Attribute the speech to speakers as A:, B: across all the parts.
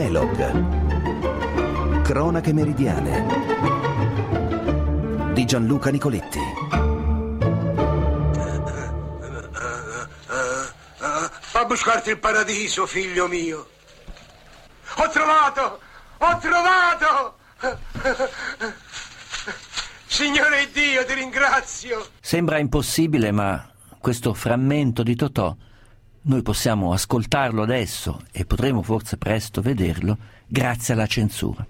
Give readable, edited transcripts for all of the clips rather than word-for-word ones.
A: Elog. Cronache meridiane di Gianluca Nicoletti.
B: Va a buscarti il paradiso, figlio mio. Ho trovato! Signore Dio, ti ringrazio.
C: Sembra impossibile, ma questo frammento di Totò noi possiamo ascoltarlo adesso e potremo forse presto vederlo grazie alla censura.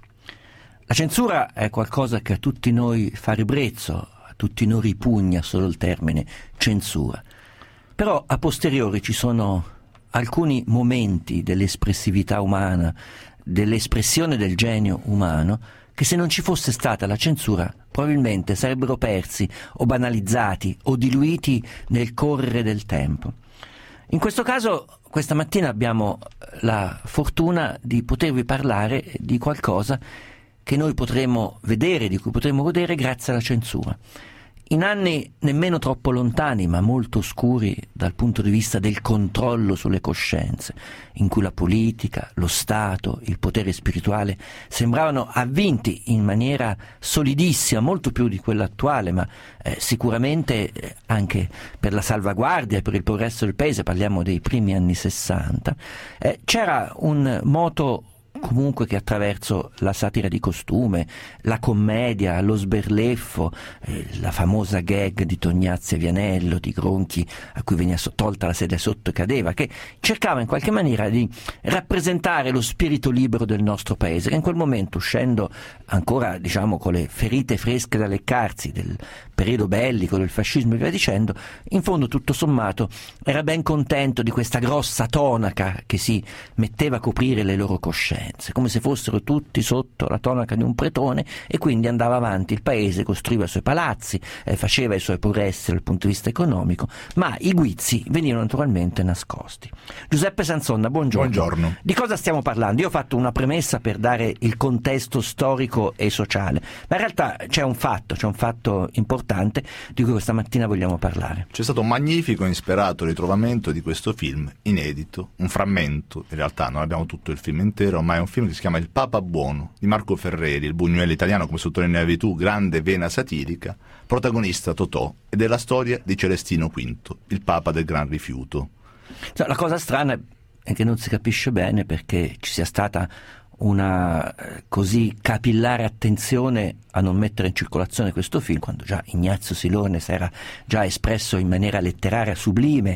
C: La censura è qualcosa che a tutti noi fa ribrezzo, a tutti noi ripugna solo il termine censura. Però a posteriori ci sono alcuni momenti dell'espressività umana, dell'espressione del genio umano, che se non ci fosse stata la censura probabilmente sarebbero persi o banalizzati o diluiti nel correre del tempo. In questo caso, questa mattina abbiamo la fortuna di potervi parlare di qualcosa che noi potremo vedere, di cui potremo godere grazie alla censura. In anni nemmeno troppo lontani, ma molto oscuri dal punto di vista del controllo sulle coscienze, in cui la politica, lo Stato, il potere spirituale sembravano avvinti in maniera solidissima, molto più di quella attuale, ma sicuramente anche per la salvaguardia e per il progresso del paese, parliamo dei primi anni 60, c'era un moto comunque che attraverso la satira di costume, la commedia, lo sberleffo, la famosa gag di Tognazzi e Vianello, di Gronchi a cui veniva tolta la sedia sotto e cadeva, che cercava in qualche maniera di rappresentare lo spirito libero del nostro paese, che in quel momento, uscendo ancora con le ferite fresche da leccarsi del periodo bellico, del fascismo e via dicendo, in fondo tutto sommato era ben contento di questa grossa tonaca che si metteva a coprire le loro coscienze, come se fossero tutti sotto la tonaca di un pretone, e quindi andava avanti il paese, costruiva i suoi palazzi, faceva i suoi progressi dal punto di vista economico, ma i guizzi venivano naturalmente nascosti. Giuseppe Sanzonna, buongiorno.
D: Buongiorno.
C: Di cosa stiamo parlando? Io ho fatto una premessa per dare il contesto storico e sociale, ma in realtà c'è un fatto importante di cui questa mattina vogliamo parlare.
D: C'è stato un magnifico e insperato ritrovamento di questo film inedito, un frammento, in realtà non abbiamo tutto il film intero, ma è un film che si chiama Il Papa Buono, di Marco Ferreri, il Buñuel italiano, come sottolineavi tu, grande vena satirica, protagonista Totò, ed è la storia di Celestino V, il Papa del Gran Rifiuto.
C: La cosa strana è che non si capisce bene perché ci sia stata una così capillare attenzione a non mettere in circolazione questo film, quando già Ignazio Silone si era già espresso in maniera letteraria sublime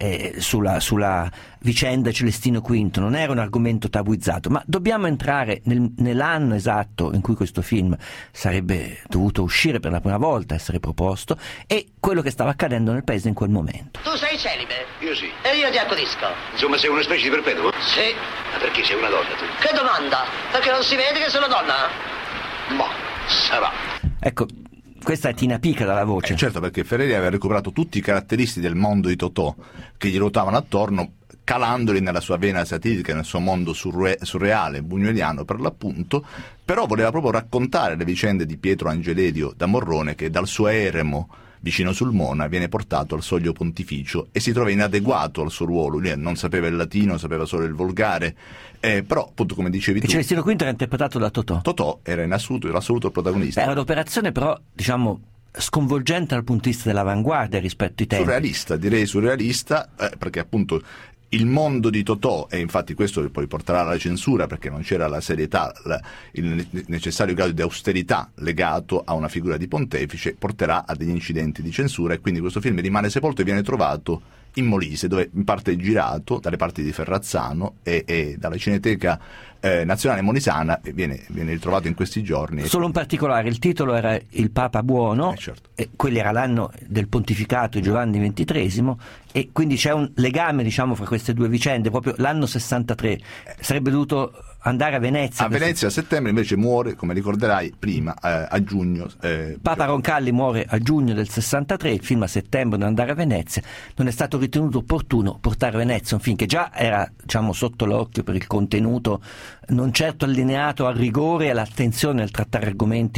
C: sulla vicenda Celestino V. Non era un argomento tabuizzato, ma dobbiamo entrare nell'anno esatto in cui questo film sarebbe dovuto uscire per la prima volta, essere proposto, e quello che stava accadendo nel paese in quel momento.
E: Tu sei celibe?
F: Io sì.
E: E io ti accudisco.
F: Insomma, sei una specie di perpetuo?
E: Sì.
F: Ma perché sei una donna tu?
E: Che domanda? Perché non si vede che sono donna?
F: Ma sarà.
C: Ecco, questa è Tina Pica dalla voce.
D: Certo, perché Ferreri aveva recuperato tutti i caratteristi del mondo di Totò che gli ruotavano attorno, calandoli nella sua vena satirica, nel suo mondo surreale, buñueliano per l'appunto, però voleva proprio raccontare le vicende di Pietro Angelerio da Morrone, che dal suo eremo vicino Sulmona viene portato al soglio pontificio e si trova inadeguato al suo ruolo. Lui non sapeva il latino, sapeva solo il volgare, però appunto, come dicevi tu,
C: Celestino V era interpretato da Totò.
D: Totò era in l'assoluto protagonista.
C: Era un'operazione però, sconvolgente dal punto di vista dell'avanguardia rispetto ai tempi.
D: Surrealista, direi surrealista, perché appunto il mondo di Totò, e infatti questo poi porterà alla censura perché non c'era la serietà, il necessario grado di austerità legato a una figura di pontefice, porterà a degli incidenti di censura, e quindi questo film rimane sepolto e viene trovato in Molise, dove in parte è girato dalle parti di Ferrazzano e dalla Cineteca Nazionale Molisana, e viene ritrovato in questi giorni.
C: Solo un particolare: il titolo era Il Papa Buono,
D: certo.
C: E quello era l'anno del pontificato di Giovanni XXIII, e quindi c'è un legame fra queste due vicende. Proprio l'anno 63 sarebbe dovuto andare a Venezia.
D: A Venezia a settembre, invece muore, come ricorderai, prima a giugno.
C: Papa Roncalli muore a giugno del 63, il film a settembre deve andare a Venezia. Non è stato ritenuto opportuno portare a Venezia un film che già era sotto l'occhio per il contenuto non certo allineato al rigore e all'attenzione nel trattare argomenti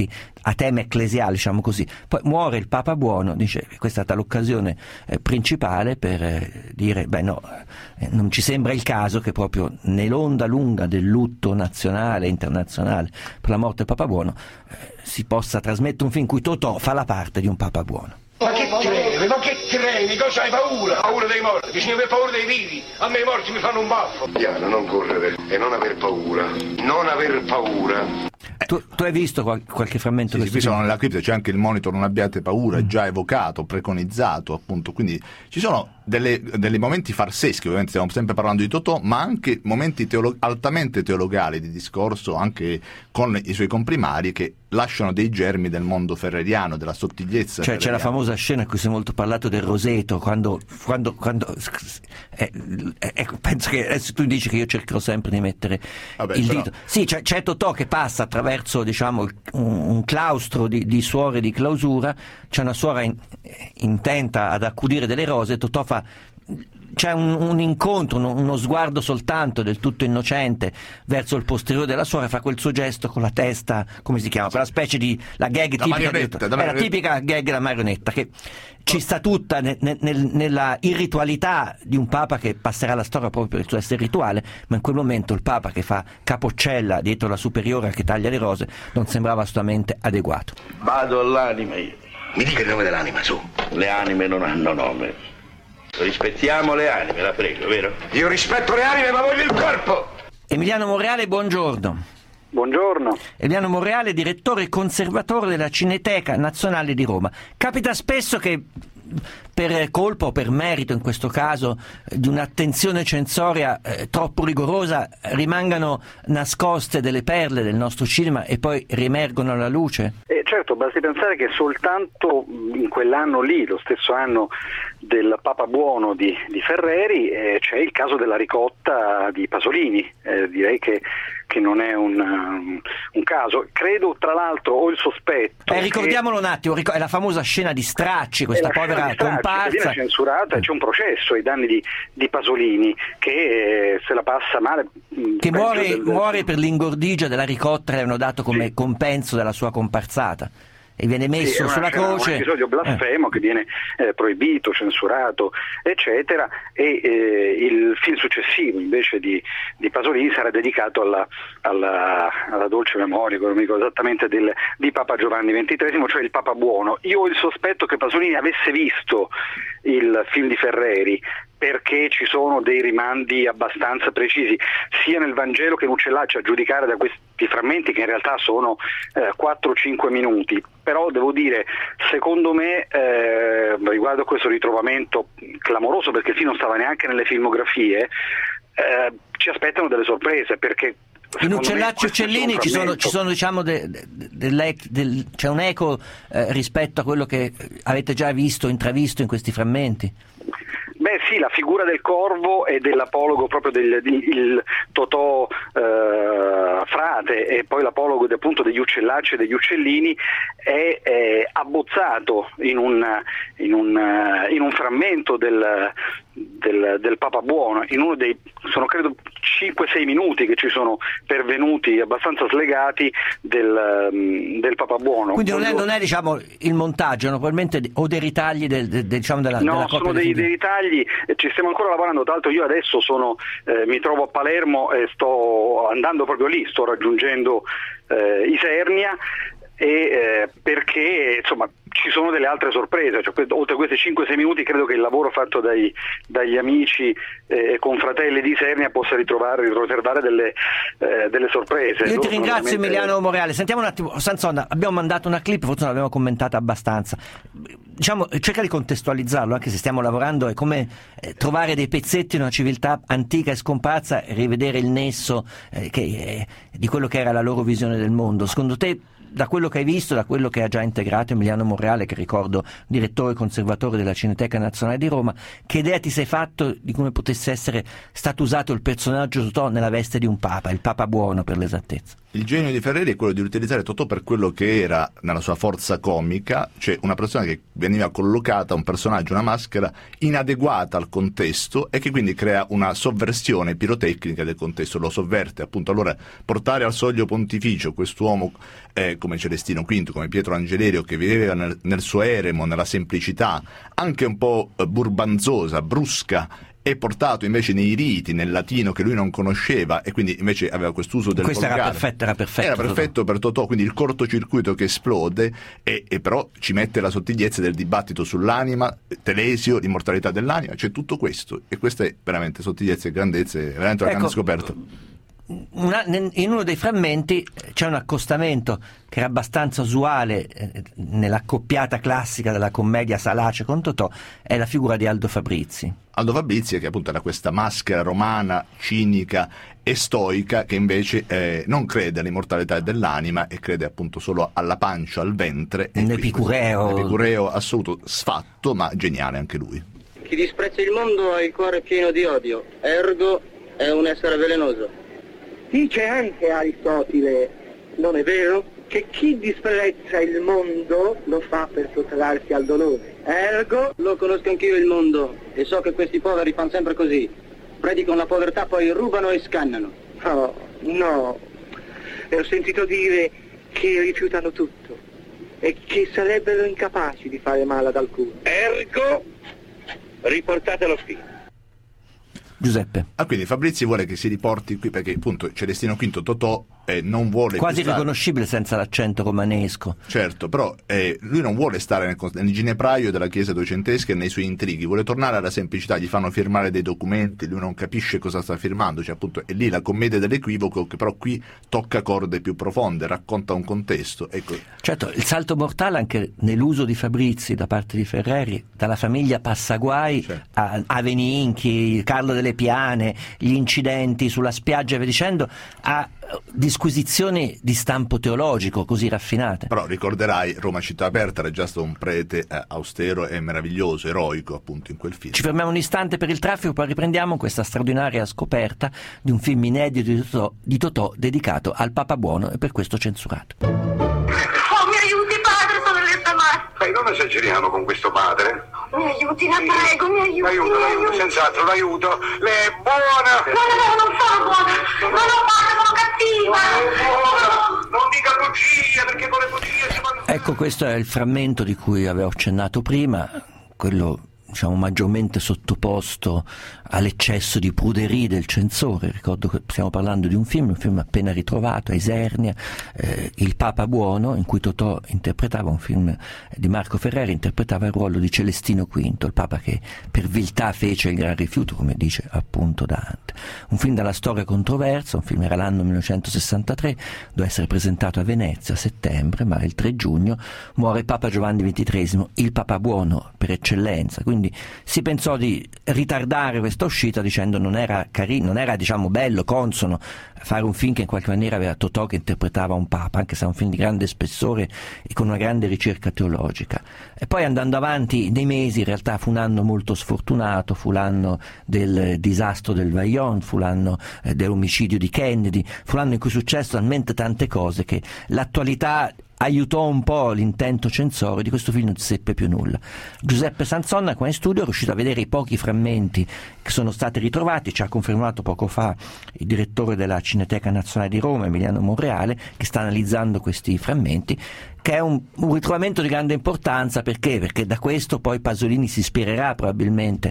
C: a tema ecclesiale, diciamo così. Poi muore il Papa Buono, dice questa è stata l'occasione principale per dire non ci sembra il caso che proprio nell'onda lunga del lutto nazionale e internazionale per la morte del Papa Buono si possa trasmettere un film in cui Totò fa la parte di un Papa Buono.
B: Ma che tremi? Ma che tremi? Cosa hai paura? Paura dei morti, bisogna avere paura dei vivi. A me i morti mi fanno un baffo.
F: Piano, non correre e non aver paura. Non aver paura.
C: Tu hai visto qualche frammento?
D: Sì, qui sono nella cripta, c'è anche il monitor non abbiate paura, già evocato, preconizzato, appunto, quindi ci sono dei momenti farseschi, ovviamente stiamo sempre parlando di Totò, ma anche momenti altamente teologali di discorso, anche con i suoi comprimari, che lasciano dei germi del mondo ferreriano, della sottigliezza.
C: Cioè c'è la famosa scena in cui si è molto parlato del roseto, quando penso che adesso tu dici che io cercherò sempre di mettere il dito. Sì, c'è Totò che passa attraverso, diciamo, un claustro di suore di clausura, c'è una suora intenta ad accudire delle rose, Totò c'è un incontro, uno sguardo soltanto del tutto innocente verso il posteriore della suora, fa quel suo gesto con la testa, come si chiama, quella specie di la gag tipica, la tipica gag della marionetta, che ci sta tutta nella irritualità di un Papa che passerà alla storia proprio per il suo essere rituale, ma in quel momento il Papa che fa capoccella dietro la superiora che taglia le rose non sembrava assolutamente adeguato.
G: Vado all'anima io.
F: Mi dica il nome dell'anima, su.
G: Le anime non hanno nome. Rispettiamo le anime, la prego, vero?
B: Io rispetto le anime, ma voglio il corpo.
C: Emiliano Monreale, buongiorno.
H: Buongiorno.
C: Emiliano Monreale, direttore e conservatore della Cineteca Nazionale di Roma. Capita spesso che per colpa o per merito, in questo caso, di un'attenzione censoria troppo rigorosa, rimangano nascoste delle perle del nostro cinema e poi riemergono alla luce?
H: Certo, basti pensare che soltanto in quell'anno lì, lo stesso anno del Papa Buono di Ferreri, c'è il caso della ricotta di Pasolini. Direi che non è un caso. Credo, tra l'altro, ho il sospetto.
C: Ricordiamolo un attimo, è la famosa scena di Stracci, questa povera comparsa.
H: Che viene censurata, c'è un processo ai danni di Pasolini che se la passa male.
C: Che muore per l'ingordigia della ricotta che le hanno dato come compenso della sua comparsata. E viene messo sulla croce.
H: È un episodio blasfemo che viene proibito, censurato, eccetera, e il film successivo invece di Pasolini sarà dedicato alla dolce memoria, non mi ricordo esattamente, di Papa Giovanni XXIII, cioè il Papa Buono. Io ho il sospetto che Pasolini avesse visto il film di Ferreri, perché ci sono dei rimandi abbastanza precisi sia nel Vangelo che in Uccellacci, a giudicare da questi frammenti che in realtà sono 4-5 minuti. Però devo dire, secondo me, riguardo a questo ritrovamento clamoroso, perché il film non stava neanche nelle filmografie, ci aspettano delle sorprese, perché
C: in Uccellacci e Uccellini ci sono diciamo c'è un eco rispetto a quello che avete già visto, intravisto in questi frammenti?
H: Beh sì, la figura del corvo e dell'apologo proprio il Totò frate, e poi l'apologo appunto degli Uccellacci e degli Uccellini è abbozzato in un frammento del Papa Buono, in uno dei, sono credo 5-6 minuti che ci sono pervenuti abbastanza slegati del Papa Buono.
C: Quindi non è diciamo il montaggio, no? Probabilmente, o dei ritagli diciamo della
H: no,
C: copia
H: sono dei ritagli. Ci stiamo ancora lavorando, tra l'altro io adesso mi trovo a Palermo e sto andando proprio lì, sto raggiungendo Isernia, e perché insomma ci sono delle altre sorprese, cioè, oltre a questi 5-6 minuti credo che il lavoro fatto dagli amici e confratelli di Isernia possa riservare delle sorprese.
C: Io ti ringrazio Emiliano Monreale. Sentiamo un attimo, Sanson, abbiamo mandato una clip, forse non l'abbiamo commentata abbastanza, diciamo, cerca di contestualizzarlo, anche se stiamo lavorando, è come trovare dei pezzetti in una civiltà antica e scomparsa e rivedere il nesso di quello che era la loro visione del mondo. Secondo te, da quello che hai visto, da quello che ha già integrato Emiliano Monreale, che ricordo direttore e conservatore della Cineteca Nazionale di Roma, che idea ti sei fatto di come potesse essere stato usato il personaggio Totò nella veste di un Papa, il Papa Buono per l'esattezza?
D: Il genio di Ferreri è quello di utilizzare Totò per quello che era nella sua forza comica, cioè una persona che veniva collocata, un personaggio, una maschera inadeguata al contesto e che quindi crea una sovversione pirotecnica del contesto, lo sovverte appunto. Allora portare al soglio pontificio quest'uomo come Celestino V, come Pietro Angelerio, che viveva nel suo eremo, nella semplicità, anche un po' burbanzosa, brusca, è portato invece nei riti, nel latino che lui non conosceva, e quindi invece aveva quest'uso del
C: volgare.
D: Era perfetto per Totò, quindi il cortocircuito che esplode, e però ci mette la sottigliezza del dibattito sull'anima, Telesio, l'immortalità dell'anima, c'è tutto questo, e questa è veramente sottigliezza e grandezza, è veramente una grande scoperta.
C: In uno dei frammenti c'è un accostamento che era abbastanza usuale nell'accoppiata classica della commedia salace con Totò, è la figura di Aldo Fabrizi.
D: Aldo Fabrizi, che appunto era questa maschera romana, cinica e stoica, che invece non crede all'immortalità dell'anima e crede appunto solo alla pancia, al ventre.
C: Un epicureo
D: assoluto, sfatto, ma geniale anche lui.
I: Chi disprezza il mondo ha il cuore pieno di odio, ergo è un essere velenoso.
J: Dice anche Aristotele, non è vero, che chi disprezza il mondo lo fa per sottrarsi al dolore. Ergo,
I: lo conosco anch'io il mondo e so che questi poveri fanno sempre così. Predicano la povertà, poi rubano e scannano.
J: No, e ho sentito dire che rifiutano tutto e che sarebbero incapaci di fare male ad alcuno.
I: Ergo, riportatelo qui.
C: Giuseppe.
D: Quindi Fabrizi vuole che si riporti qui perché appunto Celestino V Totò non vuole
C: quasi riconoscibile senza l'accento romanesco.
D: Certo, però lui non vuole stare nel ginepraio della chiesa duecentesca e nei suoi intrighi, vuole tornare alla semplicità, gli fanno firmare dei documenti, lui non capisce cosa sta firmando, cioè appunto è lì la commedia dell'equivoco, che però qui tocca corde più profonde, racconta un contesto, ecco.
C: Certo, il salto mortale anche nell'uso di Fabrizi da parte di Ferreri, dalla famiglia Passaguai, certo, a Veninchi, Carlo delle Piane, gli incidenti sulla spiaggia e via dicendo, a disquisizioni di stampo teologico così raffinate.
D: Però ricorderai, Roma città aperta era già stato un prete austero e meraviglioso, eroico appunto in quel film.
C: Ci fermiamo un istante per il traffico, poi riprendiamo questa straordinaria scoperta di un film inedito di Totò dedicato al Papa Buono e per questo censurato.
K: Oh, mi aiuti padre, sono letta male.
F: Non esageriamo con questo padre.
K: Mi aiuti, la prego, mi aiuti.
F: L'aiuto, senz'altro l'aiuto. Lei è buona.
K: No, non sono buona. Non sono cattiva.
F: Non dica bugie, perché con le bugie si fanno...
C: Ecco, questo è il frammento di cui avevo accennato prima, quello diciamo maggiormente sottoposto all'eccesso di pruderie del censore. Ricordo che stiamo parlando di un film appena ritrovato a Isernia, Il Papa Buono, in cui Totò interpretava, un film di Marco Ferreri, interpretava il ruolo di Celestino V, il Papa che per viltà fece il gran rifiuto, come dice appunto Dante. Un film dalla storia controversa, un film era l'anno 1963, doveva essere presentato a Venezia a settembre, ma il 3 giugno muore Papa Giovanni XXIII, il Papa Buono per eccellenza, quindi si pensò di ritardare questa uscita dicendo non era carino, non era diciamo bello, consono fare un film che in qualche maniera aveva Totò che interpretava un papa, anche se è un film di grande spessore e con una grande ricerca teologica. E poi andando avanti nei mesi, in realtà fu un anno molto sfortunato, fu l'anno del disastro del Vajont, fu l'anno dell'omicidio di Kennedy, fu l'anno in cui successo talmente tante cose che l'attualità aiutò un po' l'intento censorio, di questo film non si seppe più nulla. Giuseppe Sanzonna qua in studio è riuscito a vedere i pochi frammenti che sono stati ritrovati, ci ha confermato poco fa il direttore della Cineteca Nazionale di Roma, Emiliano Monreale, che sta analizzando questi frammenti, che è un ritrovamento di grande importanza. Perché da questo poi Pasolini si ispirerà probabilmente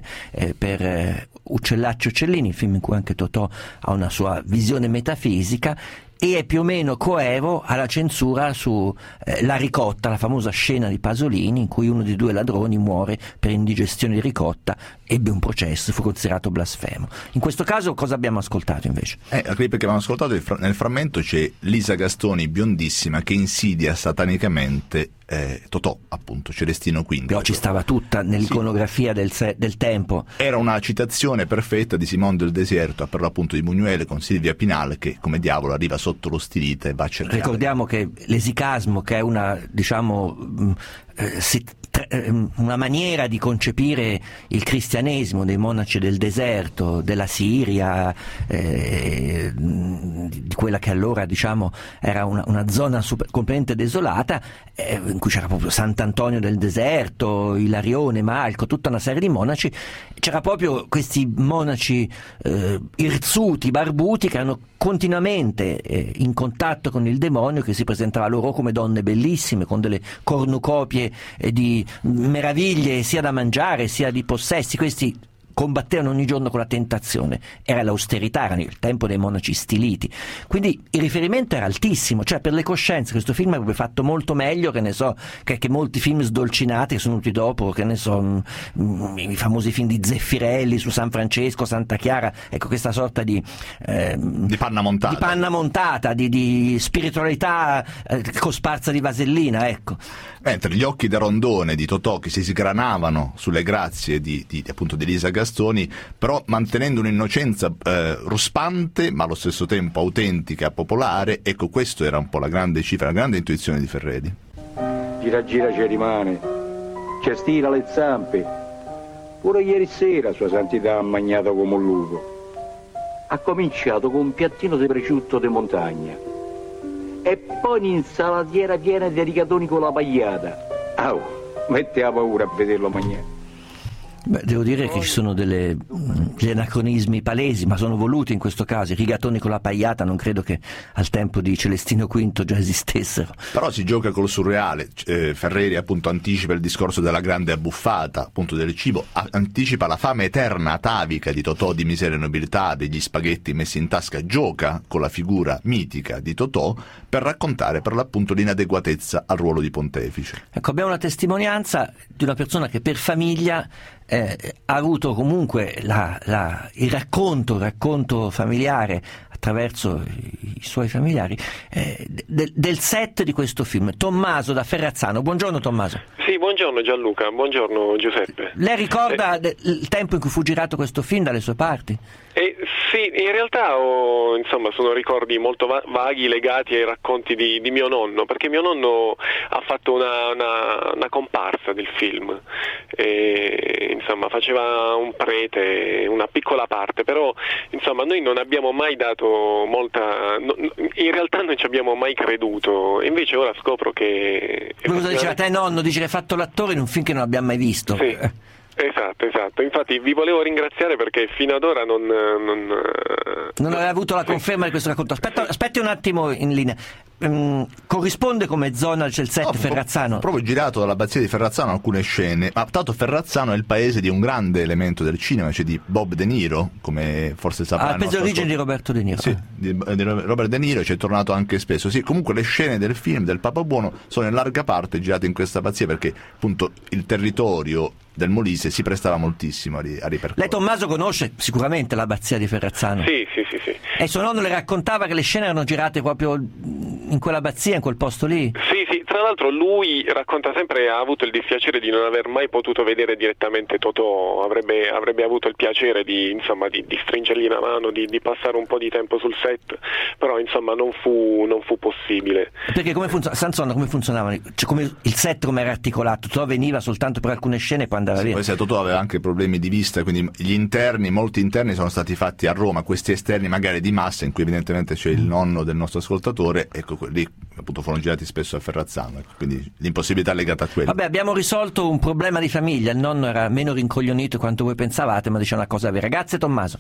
C: per Uccellacci Uccellini, il film in cui anche Totò ha una sua visione metafisica, e è più o meno coevo alla censura su La ricotta, la famosa scena di Pasolini in cui uno dei due ladroni muore per indigestione di ricotta, ebbe un processo, fu considerato blasfemo. In questo caso cosa abbiamo ascoltato invece?
D: La clip che abbiamo ascoltato, nel frammento c'è Lisa Gastoni biondissima che insidia satanicamente Totò, appunto, Celestino V.
C: Però ci stava tutta nell'iconografia del tempo.
D: Era una citazione perfetta di Simone del Desierto, per l'appunto di Buñuel con Silvia Pinal, che come diavolo arriva sotto lo stilite e va a cercare.
C: Ricordiamo che l'esicasmo, che è una, diciamo, una maniera di concepire il cristianesimo dei monaci del deserto, della Siria, di quella che allora era una zona completamente desolata, in cui c'era proprio Sant'Antonio del deserto, Ilarione, Malco, tutta una serie di monaci. C'era proprio questi monaci irsuti, barbuti, che erano continuamente in contatto con il demonio, che si presentava loro come donne bellissime, con delle cornucopie di meraviglie sia da mangiare sia di possessi. Questi combattevano ogni giorno con la tentazione, era l'austerità, era il tempo dei monaci stiliti, quindi il riferimento era altissimo, cioè per le coscienze questo film avrebbe fatto molto meglio, che molti film sdolcinati che sono venuti dopo, i famosi film di Zeffirelli su San Francesco, Santa Chiara, ecco, questa sorta di
D: panna montata,
C: di spiritualità cosparsa di vasellina, ecco.
D: Mentre gli occhi da rondone di Totò, che si sgranavano sulle grazie appunto di Elisa Gastoni, però mantenendo un'innocenza ruspante ma allo stesso tempo autentica, popolare, ecco, questo era un po' la grande cifra, la grande intuizione di Ferreri.
L: Gira ci rimane, ci stira le zampe, pure ieri sera sua santità ha mangiato come un lupo, ha cominciato con un piattino di prosciutto di montagna e poi un'insalatiera piena di rigatoni con la pagliata. Mette la paura a vederlo mangiare.
C: Devo dire che ci sono degli anacronismi palesi, ma sono voluti in questo caso. I rigatoni con la pagliata non credo che al tempo di Celestino V già esistessero.
D: Però si gioca col surreale. Ferreri appunto anticipa il discorso della grande abbuffata appunto del cibo, anticipa la fame eterna atavica di Totò di miseria e nobiltà, degli spaghetti messi in tasca, gioca con la figura mitica di Totò per raccontare per l'appunto l'inadeguatezza al ruolo di pontefice.
C: Ecco, abbiamo una testimonianza di una persona che per famiglia ha avuto comunque il racconto familiare attraverso i suoi familiari del set di questo film. Tommaso da Ferrazzano. Buongiorno Tommaso.
M: Sì, buongiorno Gianluca, buongiorno Giuseppe.
C: Lei ricorda il tempo in cui fu girato questo film dalle sue parti?
M: Sì, in realtà sono ricordi molto vaghi legati ai racconti di mio nonno, perché mio nonno ha fatto una comparsa del film, faceva un prete, una piccola parte, però noi non abbiamo mai dato in realtà non ci abbiamo mai creduto, invece ora scopro che...
C: Cosa diceva te nonno? Dice che hai fatto l'attore in un film che non abbiamo mai visto.
M: Sì. Esatto, infatti vi volevo ringraziare perché fino ad ora non
C: aveva avuto la conferma di questo racconto. Aspetti un attimo in linea. Corrisponde come zona c'è il set Ferrazzano?
D: Proprio girato dall'abbazia di Ferrazzano alcune scene, ma tanto Ferrazzano è il paese di un grande elemento del cinema, cioè di Bob De Niro, come forse sapranno.
C: Penso l'origine di Roberto De Niro.
D: Sì, di Robert De Niro, ci è tornato anche spesso. Sì, comunque le scene del film del Papa Buono sono in larga parte girate in questa abbazia perché appunto il territorio del Molise si prestava moltissimo a ripercorrere.
C: Lei Tommaso conosce sicuramente l'abbazia di Ferrazzano?
M: Sì.
C: E suo nonno le raccontava che le scene erano girate proprio in quell'abbazia, in quel posto lì?
M: Sì, tra l'altro lui racconta sempre, ha avuto il dispiacere di non aver mai potuto vedere direttamente Totò, avrebbe avuto il piacere di stringergli la mano, di passare un po' di tempo sul set, però non fu possibile.
C: Perché Sansonna come funzionava? Cioè, come il set come era articolato? Totò veniva soltanto per alcune scene e poi andava via?
D: Poi Totò aveva anche problemi di vista, quindi molti interni sono stati fatti a Roma, questi esterni magari di massa in cui evidentemente c'è il nonno del nostro ascoltatore, ecco, lì appunto furono girati spesso a Ferrazzano, ecco, quindi l'impossibilità legata a quello.
C: Vabbè, abbiamo risolto un problema di famiglia, il nonno era meno rincoglionito quanto voi pensavate, ma diceva una cosa vera. Grazie Tommaso.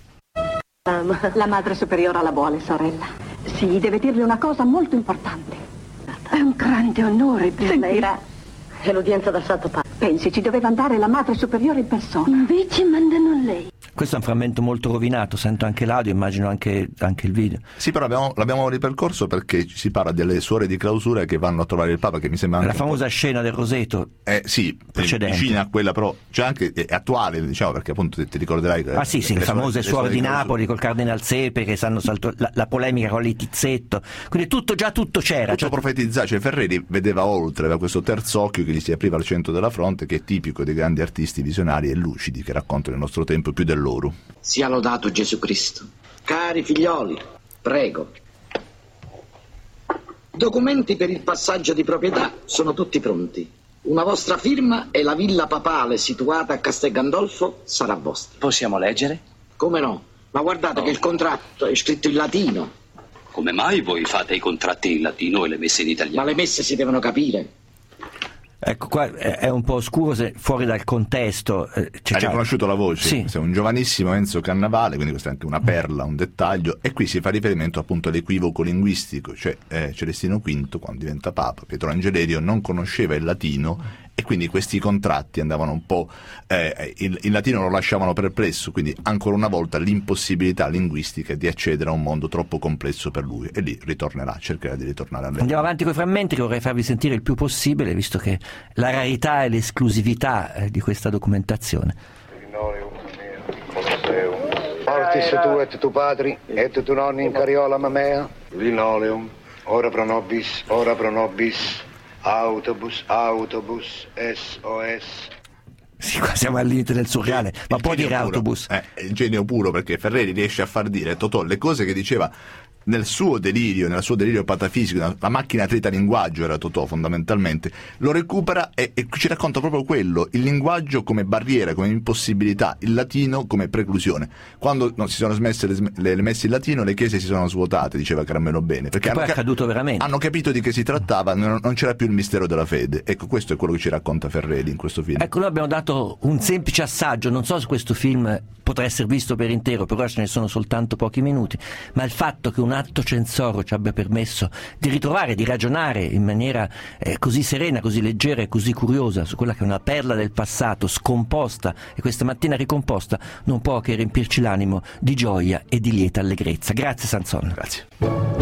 N: La madre superiora la vuole, sorella. Sì, deve dirle una cosa molto importante. È un grande onore per lei.
O: È l'udienza dal Santo Padre.
N: Pensi, ci doveva andare la madre superiore in persona.
O: Invece mandano lei.
C: Questo è un frammento molto rovinato, sento anche l'audio, immagino anche il video.
D: Sì, però l'abbiamo ripercorso perché si parla delle suore di clausura che vanno a trovare il Papa, che mi sembra anche
C: la famosa scena del roseto.
D: Sì,
C: precedente.
D: Vicina a quella, però c'è anche è attuale, diciamo, perché appunto ti ricorderai.
C: Sì, le famose suore di Napoli col Cardinal Sepe che sanno la polemica con Litizzetto. Quindi tutto c'era.
D: Tutto profetizzato, cioè Ferreri vedeva oltre, aveva questo terzo occhio che gli si apriva al centro della fronte, che è tipico dei grandi artisti visionari e lucidi che raccontano il nostro tempo più del loro.
P: Sia lodato Gesù Cristo. Cari figlioli, prego. Documenti per il passaggio di proprietà sono tutti pronti. Una vostra firma e la villa papale situata a Castel Gandolfo sarà vostra.
Q: Possiamo leggere?
P: Come no? Ma guardate che il contratto è scritto in latino.
Q: Come mai voi fate i contratti in latino e le messe in italiano?
P: Ma le messe si devono capire.
C: Ecco, qua è un po' oscuro, fuori dal contesto.
D: Hai riconosciuto la voce?
C: Sì.
D: Sei un giovanissimo Enzo Cannavale, quindi questa è anche una perla, un dettaglio, e qui si fa riferimento appunto all'equivoco linguistico, cioè Celestino V, quando diventa Papa, Pietro Angelerio non conosceva il latino e quindi questi contratti andavano un po', il latino lo lasciavano perplesso, quindi ancora una volta l'impossibilità linguistica di accedere a un mondo troppo complesso per lui, e lì cercherà di ritornare a lei.
C: Andiamo avanti con i frammenti che vorrei farvi sentire il più possibile, visto che la rarità e l'esclusività di questa documentazione.
B: Mortis tu et tu padri et tu nonni in cariola mea. Linoleum, ora pro nobis, autobus, SOS.
C: Sì, qua siamo al limite del surreale, ma può dire puro. Autobus.
D: Il genio puro, perché Ferreri riesce a far dire Totò le cose che diceva nel suo delirio patafisico, la macchina trita linguaggio era Totò fondamentalmente, lo recupera e ci racconta proprio quello, il linguaggio come barriera, come impossibilità, il latino come preclusione. Quando non si sono smesse le messe in latino, le chiese si sono svuotate, diceva Carmelo Bene, perché
C: poi è accaduto veramente.
D: Hanno capito di che si trattava, non c'era più il mistero della fede. Ecco, questo è quello che ci racconta Ferreri in questo film.
C: Ecco, noi abbiamo dato un semplice assaggio, non so se questo film potrà essere visto per intero, però ce ne sono soltanto pochi minuti, ma il fatto che un atto censoro ci abbia permesso di ritrovare, di ragionare in maniera così serena, così leggera e così curiosa su quella che è una perla del passato scomposta e questa mattina ricomposta, non può che riempirci l'animo di gioia e di lieta allegrezza. Grazie Sanson.
D: Grazie.